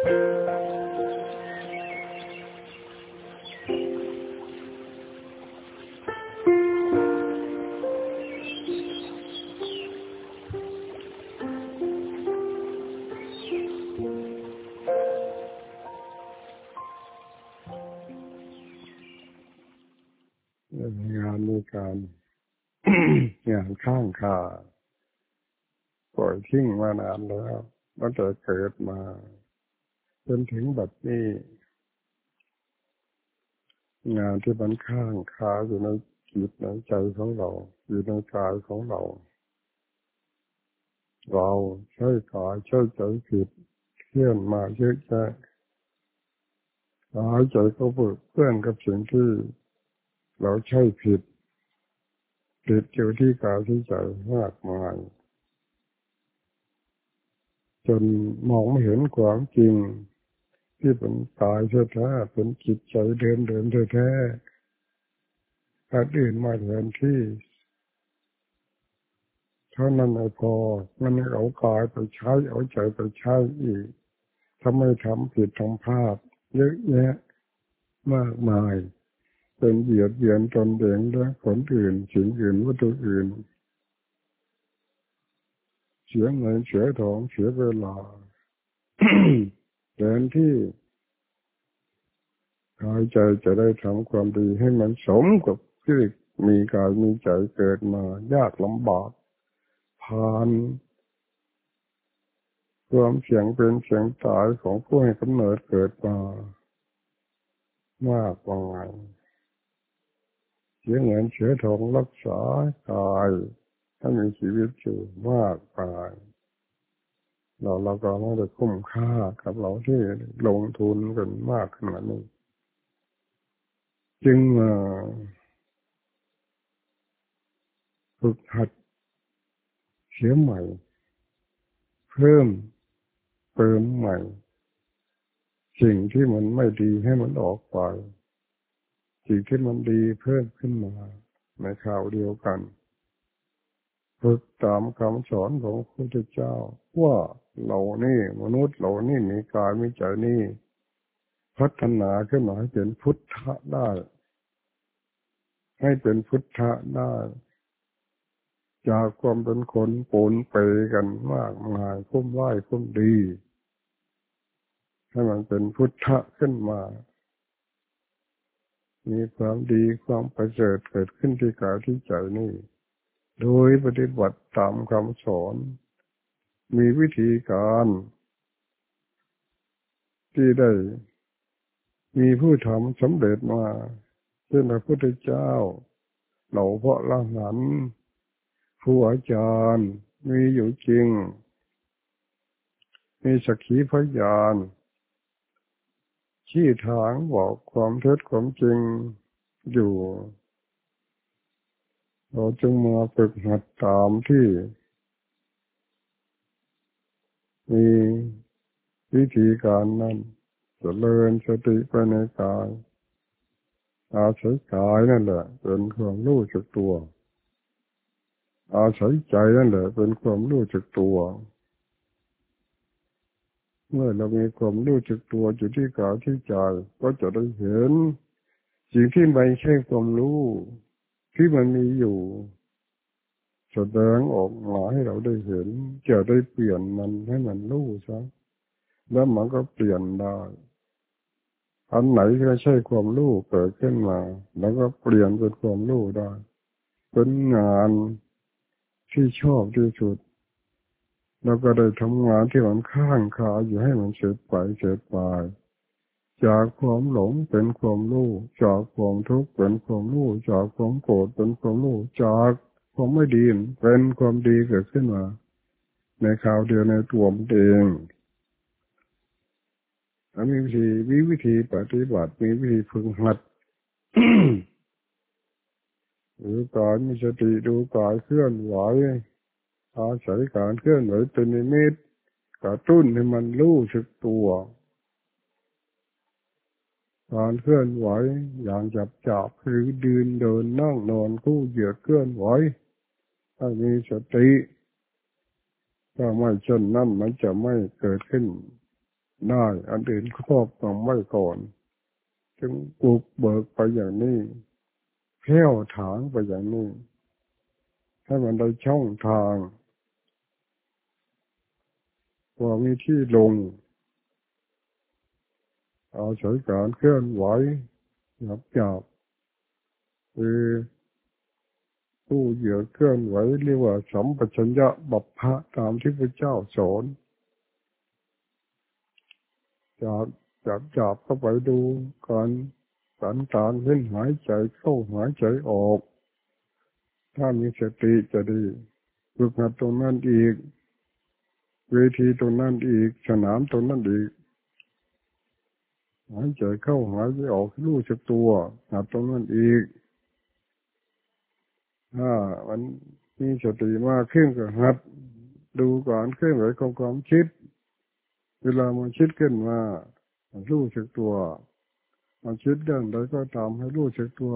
งานมีการ งานข้างคาปล่อยทิ้งมานานแล้วตั้งแต่เกิดมาจนถึงบัดนี้งานที่มันข้างคาอยู่ในจิตในใจของเราอยู่ในกายของเราเราใช้กายใช้ใจผิดเคลื่อนมาเยอะแยะกายใจก็เพื่อนกับสิ่งที่เราใช้ผิดอยู่ที่กายที่ใจมากมายจนมองไม่เห็นความจริงที่เป็นกายแท้ๆเป็นจิตใจเดินแท้ๆอันอื่นมาแทนที่เท่านั้นไม่พอมันเอากายไปใช้เอาใจไปใช้อีกทำไมทำผิดทำพลาดเยอะแยะมากมายเป็นเบียดเบียนตนเองและคนอื่นสิ่งอื่นวัตถุอื่นเสียเงินเสียทองเสียเวลา แทนที่กายใจจะได้ทำความดีให้มันสมกับที่มีกายมีใจเกิดมายากลำบากผ่านความเสี่ยงเป็นเสี่ยงตายของผู้ให้กำเนิดเกิดมามากมายเสียเงินเสียทองรักษากายให้มีชีวิตอยู่มากมายเราก็ไม่ได้คุ้มค่ากับเราที่ลงทุนกันมากขนาดนี้จึงฝึกหัดเสียใหม่เพิ่มเติมใหม่สิ่งที่มันไม่ดีให้มันออกไปสิ่งที่มันดีเพิ่มขึ้นมาในคราวเดียวกันฝึกตามคำสอนของพระพุทธเจ้าว่าเรานี่มนุษย์เรานี่มีกายมีใจนี่พัฒนาขึ้นมาให้เป็นพุทธะได้ให้เป็นพุทธะได้จากความเป็นคนปนเปกันมากมายคุ้มไหวคุ้มดีให้มันเป็นพุทธะขึ้นมามีความดีความประเสริฐเกิดขึ้นที่กายที่ใจนี่โดยปฏิบัติตามคำสอนมีวิธีการที่ได้มีผู้ทำสำเร็จมาเช่นพระพุทธเจ้าเหล่าพระอรหันต์ครูอาจารย์มีอยู่จริงมีสักขีพยานชี้ทางบอกความเท็จความจริงอยู่เราจึงมาฝึกหัดตามที่มีวิธีการนั้นเจริญสติไปในกายอาศัยกายนั่นแหละเป็นความรู้จักตัวอาศัยใจนั่นแหละเป็นความรู้จักตัวเมื่อเรามีความรู้จักตัวอยู่ที่กายที่ใจก็จะได้เห็นสิ่งที่ไม่ใช่ความรู้ที่มันมีอยู่แสดงออกมาให้เราได้เห็นจะได้เปลี่ยนมันให้มันรู้ซะแล้วมันก็เปลี่ยนได้อันไหนที่ไม่ใช่ความรู้เกิดขึ้นมาแล้วก็เปลี่ยนเป็นความรู้ได้เป็นงานที่ชอบที่สุดแล้วก็ได้ทำงานที่มันข้างคาอยู่ให้มันเสร็จไปเสร็จไปจากความหลงเป็นความรู้จากความทุกข์เป็นความรู้จากความโกรธเป็นความรู้จากความไม่ดีเป็นความดีเกิดขึ้นมาในคราวเดียวในตัวมันเองมีวิธีปฏิบัติมีวิธีฝึกหัด หรือการมีสติดูกายเคลื่อนไหวอาศัยการเคลื่อนไหวเป็นนิมิตกระตุ้นให้มันรู้สึกตัวการเคลื่อนไหวอย่างจับหรือยืนเดินนั่งนอนคู่เหยียดเคลื่อนไหวถ้ามีสติถ้าไม่เช่นนั้นมันจะไม่เกิดขึ้นได้อันอื่นครอบงำไว้ก่อนจึงบุกเบิกไปอย่างนี้แผ่วถางไปอย่างนี้ให้มันได้ช่องทางพอมีที่ลงเอาใช้การเคลื่อนไหวหยาบคือผู้เหยื่อเคลื่อนไหวเรียกว่าสัมปชัญญะบัพพะตามที่พระเจ้าสอนจับเข้าไปดูการการเล่นหายใจเข้าหายใจออกถ้ามีสติจะดีฝึกหัดตรงนั้นอีกเวทีตรงนั้นอีกสนามตรงนั้นอีกหายใจเข้าหายใจออกรู้สึกตัวหัดตรงนั้นอีกถ้ามันมีสติมากขึ้นก็หัดดูก่อนเคลื่อนไหวของความคิดเวลามันคิดขึ้นมารู้สึกตัวมันคิดเรื่องใดก็ตามให้รู้สึกตัว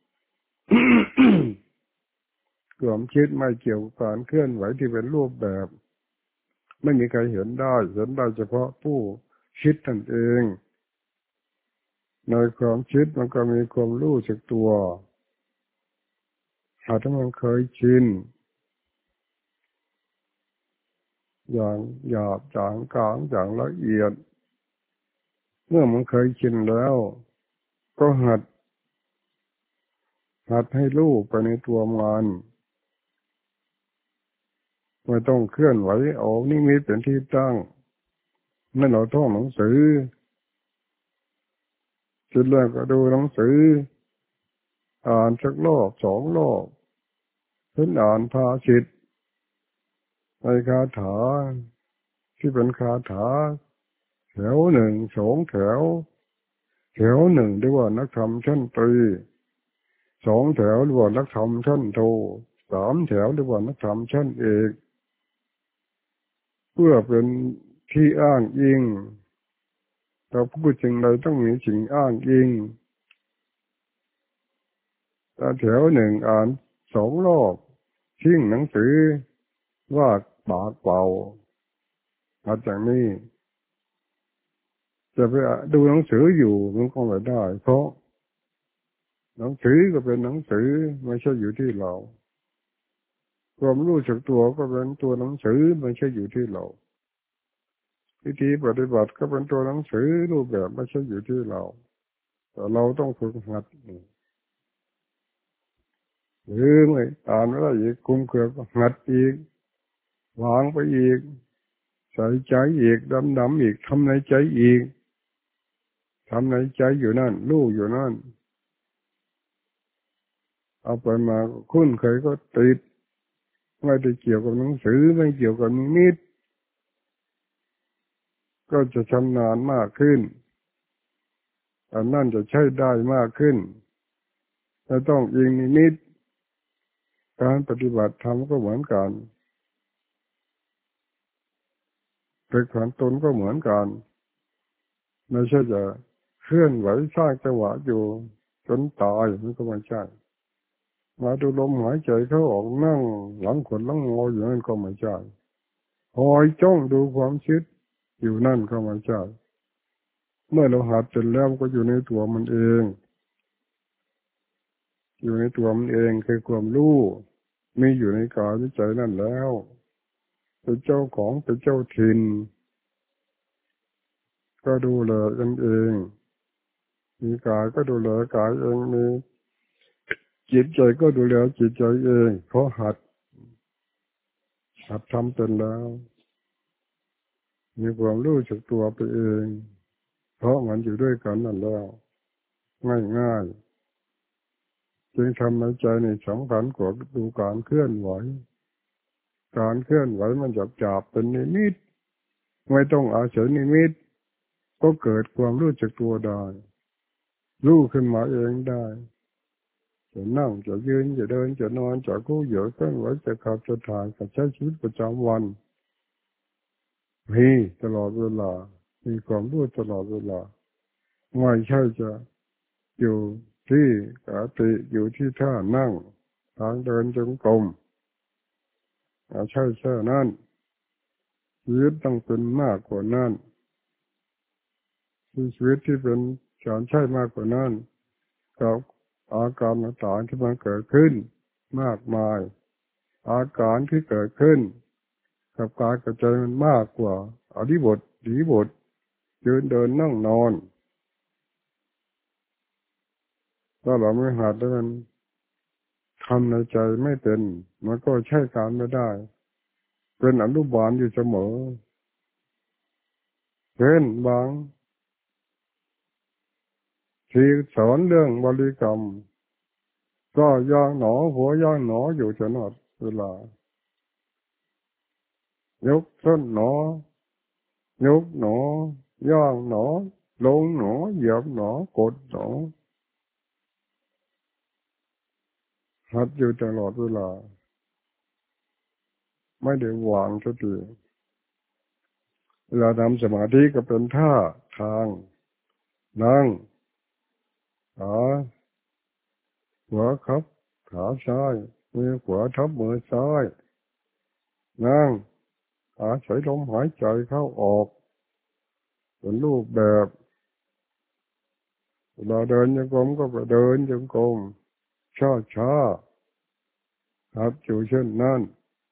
ความคิดไม่เกี่ยวกับการเคลื่อนไหวที่เป็นรูปแบบไม่มีใครเห็นได้เฉพาะผู้คิดนั่นเองในความคิดมันก็มีความรู้สึกตัวหากมันเคยชินอย่างหยาบอย่างกลางอย่างละเอียดเมื่อมันเคยชินแล้วก็หัดให้รู้ไปในตัวมันไม่ต้องเคลื่อนไหวเอานี่มีเป็นที่ตั้งไม่เราท่องหนังสือจุดแรกก็ดูหนังสืออ่านสักรอบสองรอบเพิ่นอ่านภาษิตในคาถาที่เป็นคาถาแถวหนึ่งสองแถวหนึ่งเรียกว่านักธรรมชั้นตรีสองแถวเรียกว่านักธรรมชั้นโทสามแถวเรียกว่านักธรรมชั้นเอกเพื่อเป็นที่อ้างอิงเราพูดสิ่งใดต้องมีสิ่งอ้างอิงถ้าแถวหนึ่งอ่านสองรอบทิ้งหนังสือว่าปากเปล่าอาจารย์นี่จะไปดูหนังสืออยู่มันก็ไม่ได้เพราะหนังสือก็เป็นหนังสือไม่ใช่อยู่ที่เราความรู้สึกตัวก็เป็นตัวหนังสือไม่ใช่อยู่ที่เราวิธีปฏิบัติก็เป็นตัวหนังสือรูปแบบไม่ใช่อยู่ที่เราแต่เราต้องฝึกหัดหรือไม่อ่านอะไรอีกคุ้มเกือบหัดอีกวางไปอีกใส่ใจอีกดำอีกทำในใจอีกทำในใจอยู่นั่นรู้อยู่นั่นเอาไปมาคุ้นเคยก็ติดไม่ได้เกี่ยวกับหนังสือไม่เกี่ยวกับนิมิตก็จะชำนาญมากขึ้นอันนั่นจะใช้ได้มากขึ้นไม่ต้องอิงนิมิตการปฏิบัติธรรมก็เหมือนกันฝึกหัดตนก็เหมือนกันไม่ใช่จะเคลื่อนไหวสร้างจังหวะอยู่จนตายมันก็ไม่ใช่มาดูลมหายใจเข้าออกนั่งหลังขดหลังงออยู่นั่นก็ไม่ใช่คอยจ้องดูความคิดอยู่นั่นก็ไม่ใช่เมื่อเราหัดเสร็จแล้วก็อยู่ในตัวมันเองอยู่ในตัวมันเองคือความรู้มีอยู่ในกายในใจนั่นแล้วเป็นเจ้าของเป็นเจ้าถิ่นก็ดูแลกันเองมีกายก็ดูแลกายเองมีจิตใจก็ดูแลจิตใจเองเพราะหัดทำเป็นแล้วมีความรู้จักตัวไปเองเพราะมันอยู่ด้วยกันนั่นแล้วง่ายๆจึงทำในใจในสำคัญกว่าดูการเคลื่อนไหวการเคลื่อนไหวมันจับเป็นนิมิตไม่ต้องอาศัยนิมิตก็เกิดความรู้จักตัวได้รู้ขึ้นมาเองได้จะนั่งจะยืนจะเดินจะนอนจะกู้เหยอะเคลื่อนไหวจะขับจะถ่ายจะใช้ชีวิตประจำวันมีตลอดเวลามีความรู้ตลอดเวลาไม่ใช่จะอยู่ที่กติอยู่ที่ท่านั่งทางเดินจงกรมใช่นั่นชีวิตต้องเป็นมากกว่านั้นชีวิตที่เป็นการใช่มากกว่านั้นกับอาการต่างๆที่มันเกิดขึ้นมากมายอาการที่เกิดขึ้นกับกายกับใจมันมากกว่าอริบทดีบทยืนเดินนั่งนอนถ้าเราไม่หัดแล้วมันทำในใจไม่เป็นมันก็ใช้การไม่ได้เป็นอนุบาลอยู่เสมอเป็นบางทีสอนเรื่องบริกรรมก็ย่างหนอหัวย่างหนออยู่ตลอดเวลายกส้นหนอยกหนอย่างหนอลงหนอเหยียบหนอกดหนอหัดอยู่ตลอดเวลาไม่ได้วางสักทีเวลาทำสมาธิก็เป็นท่าทางนั่งขาหัวครับขาซ้ายมือขวาทับมือซ้ายนั่งอาศัยลมหายใจเข้าออกเป็นรูปแบบเวลาเดินจงกรมก็ไปเดินจงกรมช้าหัดอยู่เช่นนั้น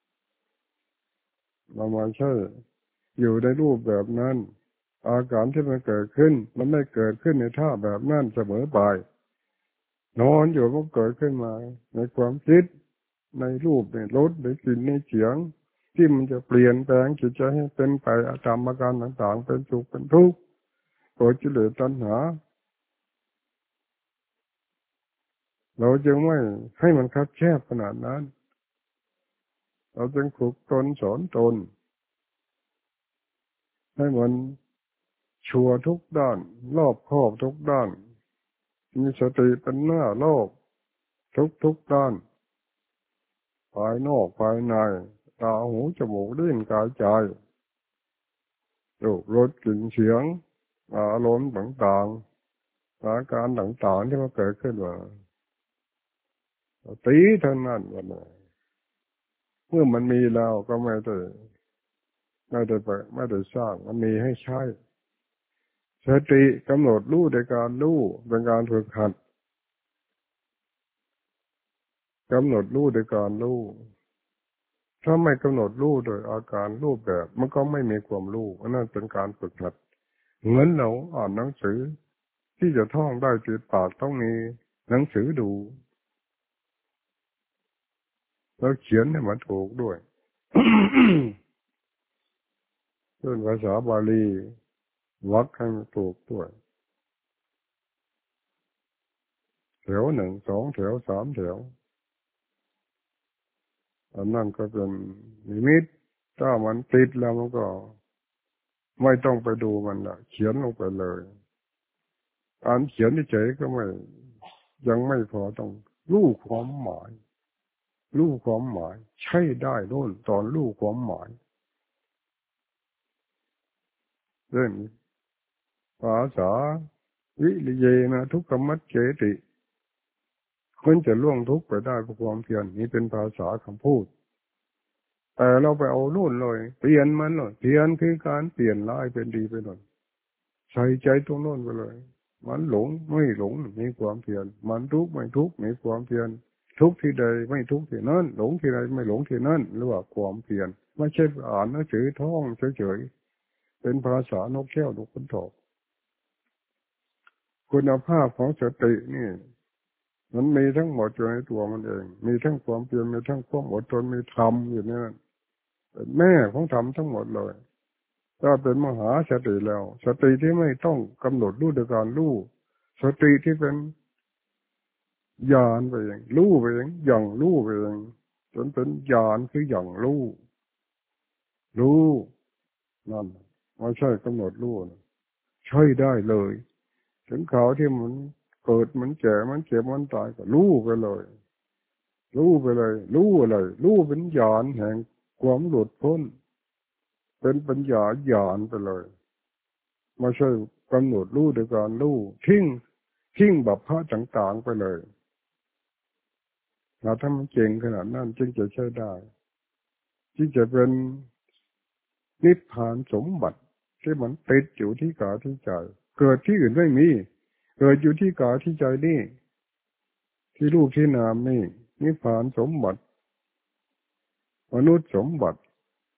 เรามาใช่อยู่ในรูปแบบนั้นอาการที่มันเกิดขึ้นมันไม่เกิดขึ้นในท่าแบบนั้นเสมอไปนอนอยู่มันเกิดขึ้นมาในความคิดในรูปในรสในกลิ่นในเสียงที่มันจะเปลี่ยนแปลงจิตใจให้เป็นไปตามอาการต่างๆเป็นสุขเป็นทุกข์โกรธกิเลสตัณหาเราจึงไม่ให้มันคับแคบขนาดนั้นเราจึงฝึกตนสอนตนให้มันชัวร์ทุกด้านรอบคอบทุกด้านมีสติเป็นหน้าโลกทุกด้านภายนอกภายในตาหูจมูกลิ้นกายใจรูปรสกลิ่นเสียงอารมณ์ต่างๆอาการต่างๆที่มันเกิดขึ้นมาตีเท่านั้นวันนี้เมื่อมันมีแล้วก็ไม่ได้สร้างมันมีให้ใช้สติกำหนดรู้ในการรู้เป็นการฝึกหัดกำหนดรู้ในการรู้ถ้าไม่กำหนดรู้โดยอาการรูปแบบมันก็ไม่มีความรู้อันนั้นเป็นการฝึกหัดเหมือนเราอ่านหนังสือที่จะท่องได้ติดปากต้องมีหนังสือดูแล้วเขียนให้มันถูกด้วย เรื่องภาษาบาลีวรรคให้มันถูกด้วยแถวหนึ่งสองแถวสามแถวอันนั้นก็เป็นนิมิตถ้ามันติดแล้วมันก็ไม่ต้องไปดูมันละเขียนลงไปเลยอ่านเขียนเฉยๆก็ไม่ยังไม่พอต้องรู้ความหมายรู้ความหมายใช่ได้โน่นตอนรู้ความหมายเรื่องภาษาวิริเยนะทุกขมัจเจติคนจะล่วงทุกข์ไปได้เพราะความเพียรนี้เป็นภาษาคำพูดแต่เราไปเอานู่นเลยเปลี่ยนมันเลยเปลี่ยนคือการเปลี่ยนร้ายเป็นดีไปหน่อยใส่ใจตรงโน้นไปเลยมันหลงไม่หลงมีความเพียรมันทุกข์ไม่ทุกข์มีความเพียรทุกข์ที่ใดไม่ทุกข์ที่นั่นหลงที่ใดไม่หลงที่นั่นหรือว่าความเพียรไม่ใช่อ่านหนังสือท่องเฉยๆเป็นภาษานกแก้วนกขุนทองคุณภาพของสตินี่มันมีทั้งหมดอยู่ในตัวมันเองมีทั้งความเพียรมีทั้งความอดทนมีธรรมอยู่ในนั้นเป็นแม่ของธรรมทั้งหมดเลยถ้าเป็นมหาสติแล้วสติที่ไม่ต้องกำหนดรู้โดยการรู้สติที่เป็นญาณไปเองรู้ไปเองอย่างรู้ไปเองจนเป็นญาณคืออย่างรู้นั่นไม่ใช่กำหนดรู้นะใช่ได้เลยถึงเขาที่มันเกิดมันแก่มันเจ็บมันตายก็รู้ไปเลยรู้ไปเลยรู้อะไรรู้เป็นญาณแห่งความหลุดพ้นเป็นปัญญาญาณไปเลยไม่ใช่กำหนดรู้โดยการรู้ทิ้งแบบพระต่างๆไปเลยถ้ามันเก่งขนาดนั้นจึงจะใช้ได้จึงจะเป็นนิพพานสมบัติที่มันติดอยู่ที่กายที่ใจเกิดที่อื่นไม่มีเกิดอยู่ที่กายที่ใจนี่ที่รูปที่นามนี่นิพพานสมบัติมนุษย์สมบัติ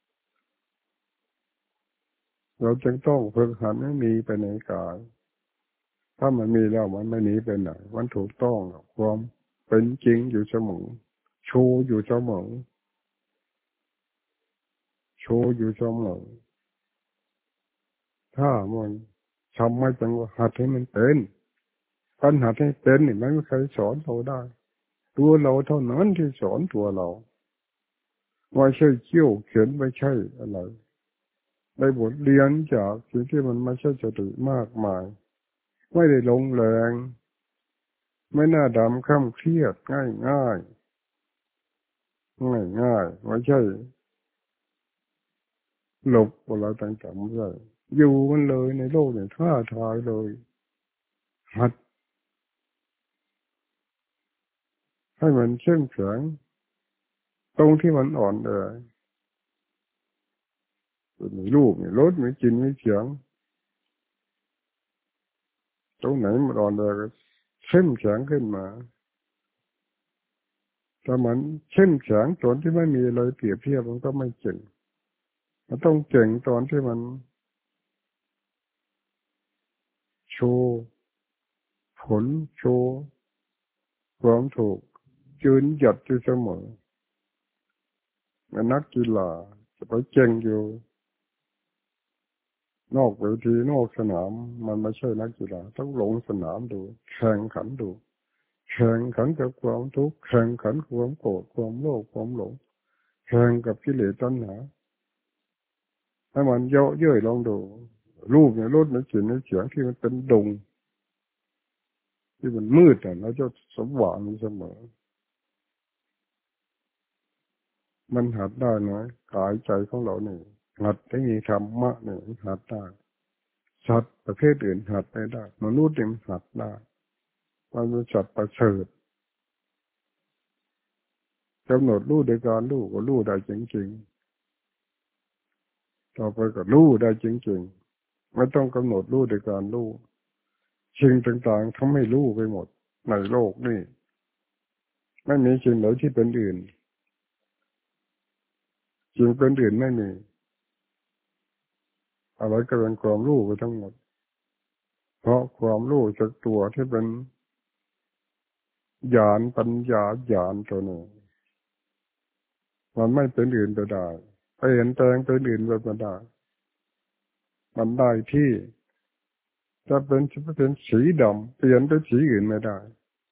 เราจึงต้องฝึกหัดให้มีไปในกายถ้ามันมีแล้วมันไม่หนีไปไหนมันถูกต้องความเป็นจริงอยู่เสมอโชว์อยู่เสมอโชว์อยู่เสมอถ้ามันทำไม่จังว่าหัดให้มันเป็นการหัดให้เป็นนี่ไม่มีใครสอนเราได้ตัวเราเท่านั้นที่สอนตัวเราไม่ใช่เขี้ยวเขียนไม่ใช่อะไรได้บทเรียนจากสิ่งที่มันไม่ใช่สติมากมายไม่ได้ลงแรงไม่น่าดำข้ามเครียดง่ายง่ายง่ายง่ายไม่ใช่หลบอะไรต่างๆไม่ใช่อยู่มันเลยในโลกเนี่ยท้าทายเลยหัดให้มันเข้มแข็งตรงที่มันอ่อนแอมีรูปมีรสมีกลิ่นมีเสียงตรงไหนมันอ่อนแอก็เข้มแข็งขึ้นมาถ้ามันเข้มแข็งตอนที่ไม่มีอะไรเปรียบเทียบมันก็ไม่เก่งมันต้องเก่งตอนที่มันโชว์ผลโชว์ความถูกยืนหยัดอยู่เสมอเหมือนนักกีฬาจะไปเก่งอยู่นอกเวทีนอกสนามมันไม่ใช่นักกีฬาต้องลงสนามดูแข่งขันดูแข่งขันกับความทุกข์แข่งขันกับความโกรธความโลภความหลงแข่งกับกิเลสตัณหาให้มันเยอะเย้ยลองดูรูปเนี่ยรสมันกลิ่นมันเสียงที่มันเป็นดงที่มันมืดอ่ะแล้วจะสว่างอยู่เสมอมันหัดได้นะกายใจของเราเนี่ยหัดให้มีธรรมะเนี่ยหัดได้สัตว์ประเภทอื่นหัดไม่ได้มนุษย์ยังหัดได้มันเป็นสัตว์ประเสริฐกำหนดรู้โดยการรู้ก็รู้ได้จริงๆต่อไปก็รู้ได้จริงๆไม่ต้องกำหนดรู้โดยการรู้สิ่งต่างๆทำให้รู้ไปหมดในโลกนี่ไม่มีสิ่งไหนที่เป็นอื่นสิ่งเป็นอื่นไม่มีอะไรก็เป็นความรู้ไปทั้งหมดเพราะความรู้จากตัวที่เป็นญาณปัญญาญาณตัวนี้มันไม่เป็นอื่นไปได้ไปเห็นแปลงเป็นอื่นไปไม่ได้มันได้ที่จะเป็นสีดำเปลี่ยนเป็นสีอื่นไม่ได้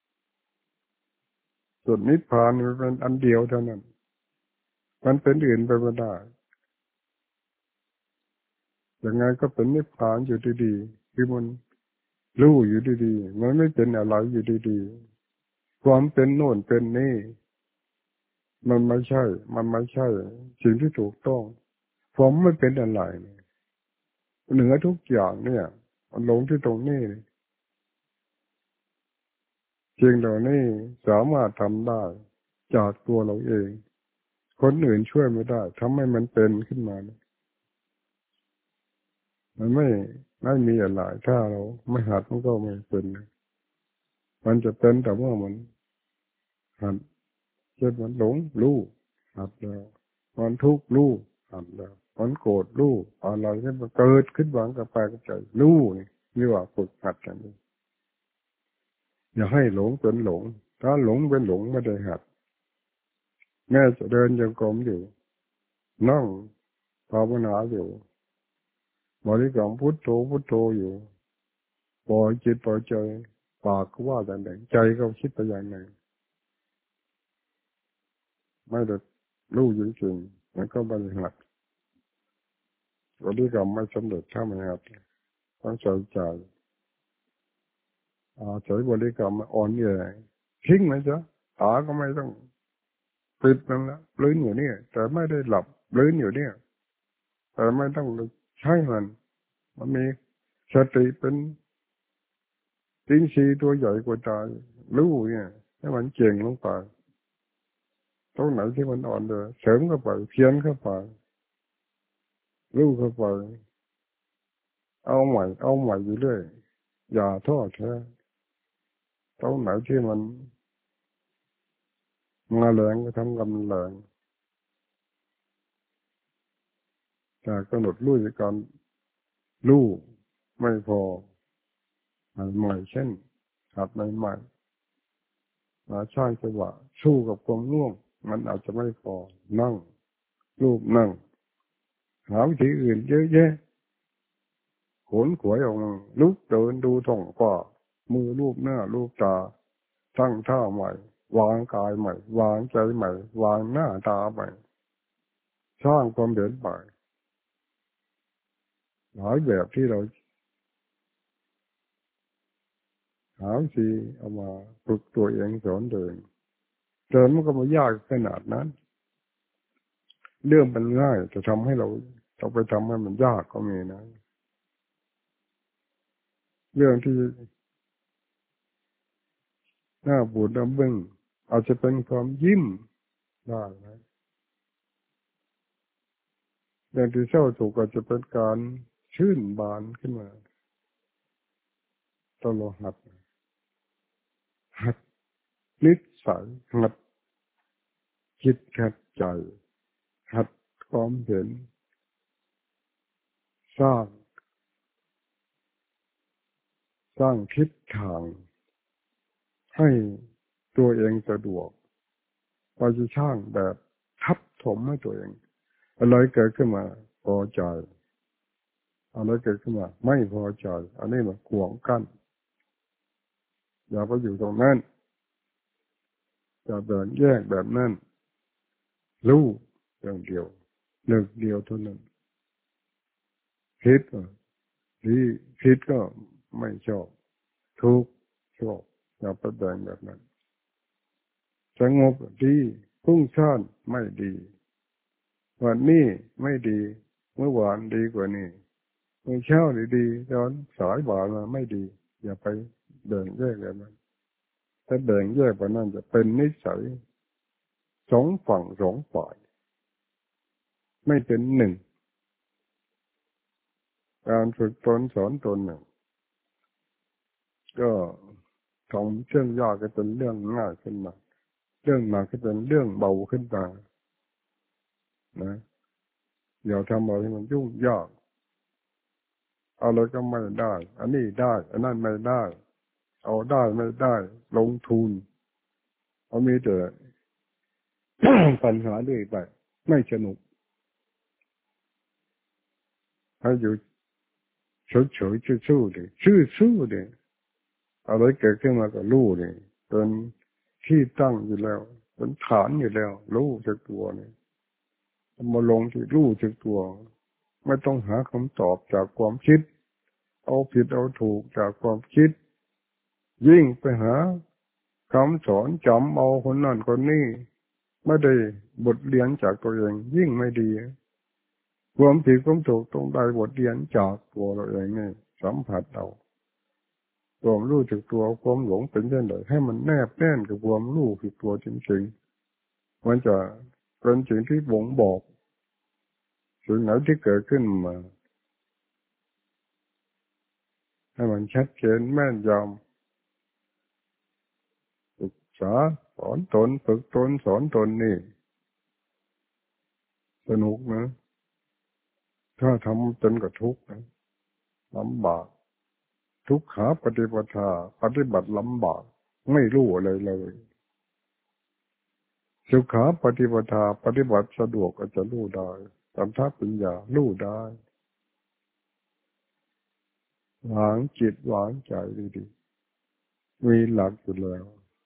ส่วนนิพพานมันเป็นอันเดียวเท่านั้นมันเป็นอื่นไปไม่ได้ยังไงก็เป็นนิพพานอยู่ดีๆคือมันรู้อยู่ดีๆมันไม่เป็นอะไรอยู่ดีๆความเป็นโน่นเป็นนี่มันไม่ใช่มันไม่ใช่สิ่งที่ถูกต้องผมไม่เป็นอะไรเหนือทุกอย่างเนี่ยมันลงที่ตรงนี้สิ่งเหล่านี้สามารถทำได้จากตัวเราเองคนอื่นช่วยไม่ได้ทำให้มันเป็นขึ้นมาเนี่ยมันไม่มีอะไรถ้าเราไม่หัดมันก็ไม่เป็นมันจะเป็นแต่ว่ามันหัดเช่นมันหลงรู้หัดแล้วมันทุกข์รู้หัดแล้วมันโกรธรู้อะไรที่มันเกิดขึ้นหวังกับปกับใจรู้นี่ว่าฝึกหัดกันอย่าให้หลงเป็นหลงถ้าหลงเป็นหลงไม่ได้หัดแม่จะเดินยังกรมอยู่นั่งภาวนาอยู่บริกรรมพุทโธพุทโธอยู่ปล่อยจิตปล่อยใจปากก็ว่าอย่างหนึ่งใจก็คิดไปอย่างหนึ่งไม่ได้รู้จริงๆมันก็บริหัดบริกรรมไม่สำเร็จถ้าไม่หัดต้องใส่ใจใช้บริกรรมอ่อนแอทิ้งมันซะตาก็ไม่ต้องปิดมันละลื้นอยู่เนี่ยแต่ไม่ได้หลับลื้นอยู่เนี่ยแต่ไม่ต้องใช้มันมีสติเป็นอินทรีย์ตัวใหญ่กว่าตายรู้เนี่ยให้มันเก่งลงไปตรงไหนที่มันอ่อนเลยเสริมเข้าไปเพี้ยนเข้าไปรู้เข้าไปเอาใหม่เอาใหม่อยู่เรื่อยอย่าท้อแท้ตรงไหนที่มันมาแรงก็ทำกำลังแต่กำหนดรู้จากการรู้ไม่พอใหม่เช่นหัดใหม่ๆมาช่างจังหวะสู้กับความง่วงมันอาจจะไม่พอนั่งรูปนั่งหาวิธีอื่นเยอะแยะขนขวยออกมาลุกเดินดูท้องฟ้ามือรูปหน้ารูปตาตั้งท่าใหม่วางกายใหม่วางใจใหม่วางหน้าตาใหม่สร้างความเดินใหม่หลายแบบที่เราหาวิธีเอามาฝึกตัวเองสอนตัวเองแต่มันก็ไม่ยากขนาดนั้นเรื่องมันง่ายจะทำให้เราไปทำให้มันยากก็มีนะเรื่องที่น่าบูดน่าบึ้งอาจจะเป็นความยิ้มได้นะเรื่องที่เศร้าโศกอาจจะเป็นการชื่นบานขึ้นมาตลอดหัดนิสัยหัดคิดหัดใจหัดความเห็นสร้างทิศทางให้ตัวเองสะดวกเราจะสร้างแบบทับถมให้ตัวเองอะไรเกิดขึ้นมาพอใจอะไรเกิดขึ้นมาไม่พอใจอันนี้มันขวางกั้นอย่าไปอยู่ตรงนั้นอย่าแบ่งแยกแบบนั้นรู้อย่างเดียวหนึ่งเดียวเท่านั้นผิดดีผิดก็ไม่ชอบทุกข์ชอบอย่าไปแบ่งแบบนั้นสงบดีพุ่งซ่านไม่ดีวันนี้ไม่ดีเมื่อวานดีกว่านี้เมื่อเช้าดีๆตอนสายบ่ายมาไม่ดีอย่าไปแบ่งแยกแบบนั้นถ้าแบ่งแยกแบบนั้นจะเป็นนิสัยสองฝั่งสองฝ่ายไม่เป็นหนึ่งการฝึกตนสอนตนหนึ่งก็ทำเรื่องยากก็เป็นเรื่องง่ายขึ้นมาเรื่องหนักก็เป็นเรื่องเบาขึ้นมานะอย่าทำอะไรที่มันยุ่งยากอะไรก็ไม่ได้อันนี้ได้อันนั้นไม่ได้เอาได้ไม่ได้ลงทุนเอามีแต่ ปัญหาเรื่อยไปไม่สนุกให้อยู่เฉยๆสู้ๆดิสู้ๆดิอะไรเกิดขึ้นมาก็รู้ดิเป็นที่ตั้งอยู่แล้วเป็นฐานอยู่แล้วรู้จักตัวนี่มาลงที่รู้จักตัวไม่ต้องหาคำตอบจากความคิดเอาผิดเอาถูกจากความคิดยิ่งไปหาคำสอนจำเอาคนนั่นคนนี้ไม่ได้บทเรียนจากตัวเองยิ่งไม่ดีความผิดความถูกต้องได้บทเรียนจากตัวเราเองนี่สัมผัสเอาความรู้จักตัวความหลงเป็นเช่นไรให้มันแนบแน่นกับความรู้คือตัวจริงๆมันจะเป็นสิ่งที่บ่งบอกสิ่งไหนที่เกิดขึ้นมาให้มันชัดเจนแม่นยำศึกษาสอนตนฝึกตนสอนตนนี่สนุกนะถ้าทำจนกับทุกข์นะลำบากทุกขาปฏิปทาปฏิบัติลำบากไม่รู้อะไรเลยสุขาปฏิปทาปฏิบัติสะดวกก็จะรู้ได้สัมทัปัญญารู้ได้วางจิตวางใจดีๆมีหลักอยู่แล้ว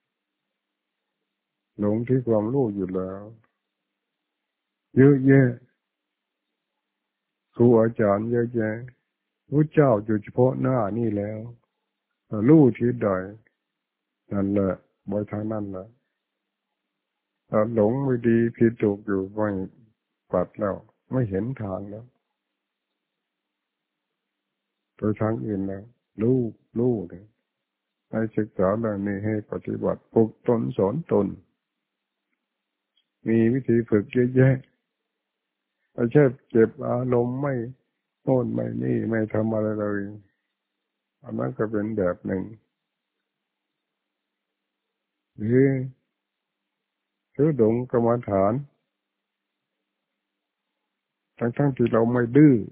หลงที่ความรู้อยู่แล้วเยอะแยะครูอาจารย์เยอะแยะพระเจ้าอยู่เฉพาะหน้านี่แล้วรู้ที่ใดนั่นแหละบอยทางนั้นแหละถ้าหลงไม่ดีผิดถูกอยู่ไม่ปัดแล้วไม่เห็นทางแล้วโดยทางอื่นแล้วรู้เลยให้ศึกษาเรื่องนี้ให้ปฏิบัติฝึกตนสอนตนมีวิธีฝึกเยอะแยะไม่ใช่เก็บอารมณ์ไม่โน่นไม่นี่ไม่ทำอะไรเลยอันนั้นก็เป็นแบบหนึ่งหรือถือดงกรรมฐานทั้งที่เราไม่ดื้อ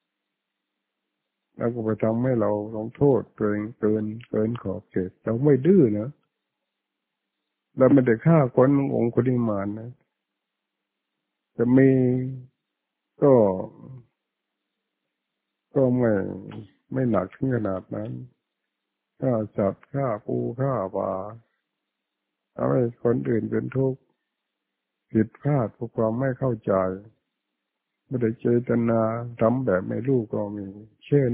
แล้วก็ไปทำให้เราลงโทษตัวเองเกินขอบเขตเราไม่ดื้อนะเราไม่ได้ฆ่าคนองคุลิมานนะจะมีก็ก็ไม่หนักถึงขนาดนั้นฆ่าสัตว์ฆ่าปูฆ่าปลาเอาให้คนอื่นเป็นทุกข์ผิดพลาดเพราะความไม่เข้าใจไม่ได้เจตนาทำแบบไม่รู้ก็มีเช่น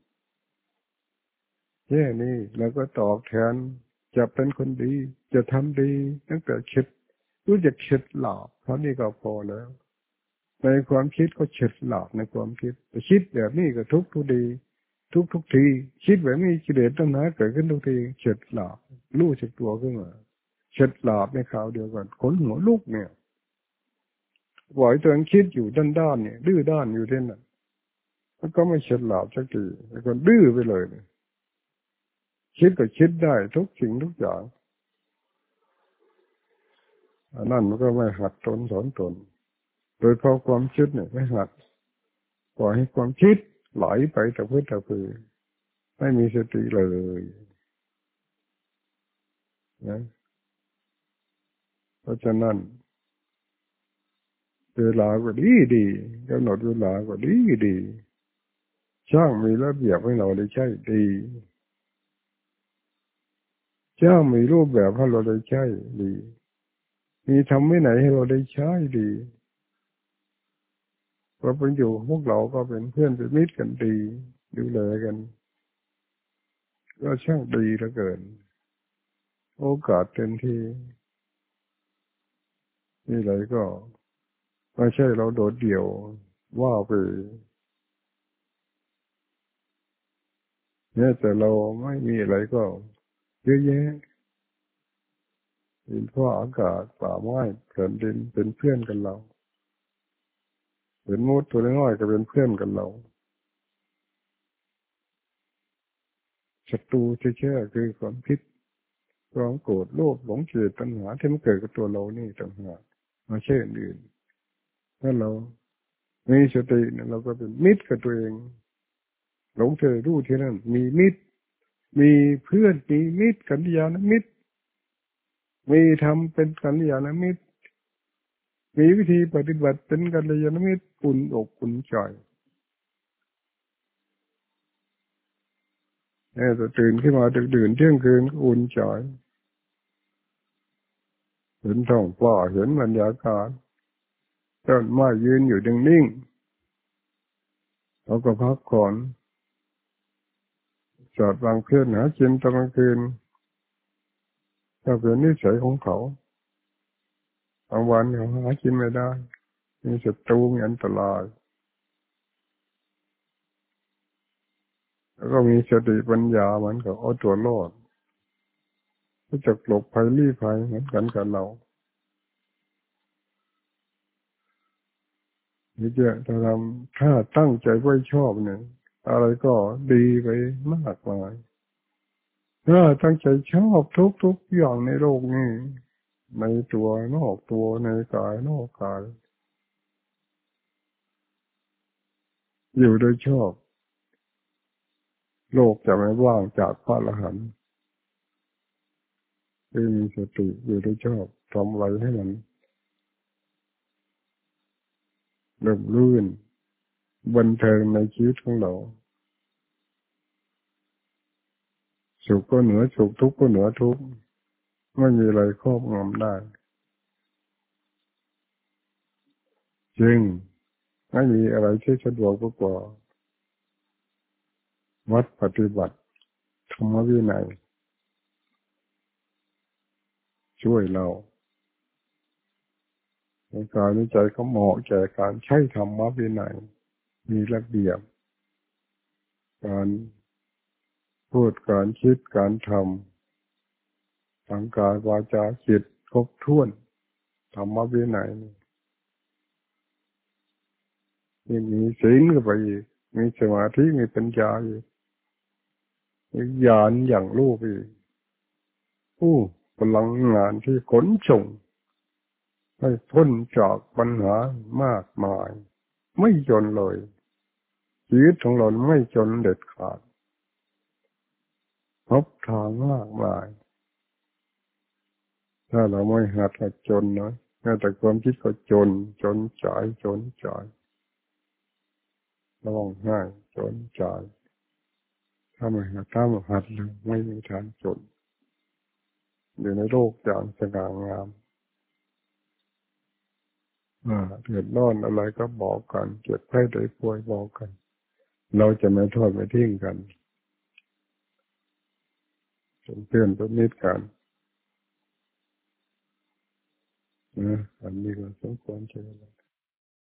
นี้แล้วก็ตอบแทนจะเป็นคนดีจะทำดีตั้งแต่คิดรู้จักเฉดหลาบเท่านี้ก็พอแล้วในความคิดก็เฉดหลาบในความคิดแต่คิดแบบนี้ก็ทุกดีทุกทีคิดแบบนี้กิเลสตัณหาเกิดขึ้นทุกทีเฉดหลาบรู้จักตัวขึ้นมาเฉดหลาบในข่าวเดียวกันขนหัวลุกเนี่ยปล่อยตัวเองคิดอยู่ด้านเนี่ยดื้อด้านอยู่ที่นั่นมันก็ไม่เฉดหลาบสักทีไอ้คนดื้อไปเลยเนี่ยคิดก็คิดได้ทุกสิ่งทุกอย่างอันนั้นมันก็ไม่หัดตนสอนตนโดยเพราะความคิดเนี่ยไม่หัดปล่อยให้ความคิดไหลไปแต่เพื่อแต่เพื่อไม่มีสติเลยนะเพราะฉะนั้นเวลาก็ดีกำหนดเวลาก็ดีช่างมีระเบียบให้เราได้ใช้ดีช่างมีรูปแบบให้เราได้ใช้ดีมีทำไม่ไหนให้เราได้ใช้ดีพอเป็นอยู่พวกเราก็เป็นเพื่อนเป็นมิตรกันดีดูแลกันก็ช่างดีเหลือเกินโอกาสเต็มที่นี่อะไรก็ไม่ใช่เราโดดเดี่ยวว่าไปเนี่ยแต่เราไม่มีอะไรก็เยอะแยะดินฟ้าอากาศป่าไม้แผ่นดินเป็นเพื่อนกันเราเป็นมดตัวน้อยก็เป็นเพื่อนกันเราศัตรูที่แท้คือความคิดความโกรธโลภหลงเกลียดตัณหาที่มันเกิดกับตัวเรานี่ต่างหากไม่ใช่อื่นถ้าเรามีสติเนี่ยเราก็เป็นมิตรกับตัวเองหลงเจอรู้ที่นั่นมีมิตรมีเพื่อนมีมิตรกัลยาณมิตรมีธรรมเป็นกัลยาณมิตรมีวิธีปฏิบัติเป็นกัลยาณมิตรอุ่นอกอุ่นใจแต่ตื่นขึ้นมาดึกดื่นเที่ยงคืนก็อุ่นใจเห็นท้องฟ้าเห็นบรรยากาศต้นไม้ยืนอยู่นิ่งๆเราก็พักผ่อนจอดวางเพื่อนหากินตอนกลางคืนถ้าเป็นนิสัยของเขาบางวันเขาหากินไม่ได้มีศัตรูมีอันตรายแล้วก็มีสติปัญญาเหมือนกับเอาตัวรอดรู้จักหลบภัยลี้ภัยเหมือนกันกับเรานี่จะถ้าตั้งใจไว้ชอบเนี่ยอะไรก็ดีไปมากมายถ้าตั้งใจชอบทุกอย่างในโลกนี้ในตัวนอกตัวในกายนอกกายอยู่โดยชอบโลกจะไม่ว่างจากพระอรหันต์ที่มีสติอยู่โดยชอบทำอะไรให้มันเริ่มรื่นบันเทิงในชีวิตของเราสุขก็เหนือสุขทุกข์ก็เหนือทุกข์ไม่มีอะไรครอบงำได้จริงไม่มีอะไรที่สะดวกกว่าวัดปฏิบัติธรรมวินัยช่วยเราในกายในใจเขาเหมาะแก่การใช้ธรรมวินัยมีระเบียบการพูดการคิดการทำทางกายวาจาจิตครบถ้วนธรรมวินัยนี่มีศีลก็ไปอีกมีสมาธิมีปัญญาอยู่มีญาณอย่างรู้อีกพลังงานที่ขนส่งให้พ้นจากปัญหามากมายไม่จนเลยชีวิตของเราไม่จนเด็ดขาดพบทางมากมายถ้าเราไม่หัดจนนะแม้แต่ความคิดก็จนจ่ายร้องไห้จนจ่ายถ้าไม่หัดเลยไม่มีทางจนอยู่ในโลกอย่างสง่างามเดือดร้อนอะไรก็บอกกันเจ็บไข้ได้ป่วยบอกกันเราจะไม่ทอดไม่ทิ้งกันเป็นเพื่อนเป็นมิตรกันอันนี้ก็สมควรใช่ไหม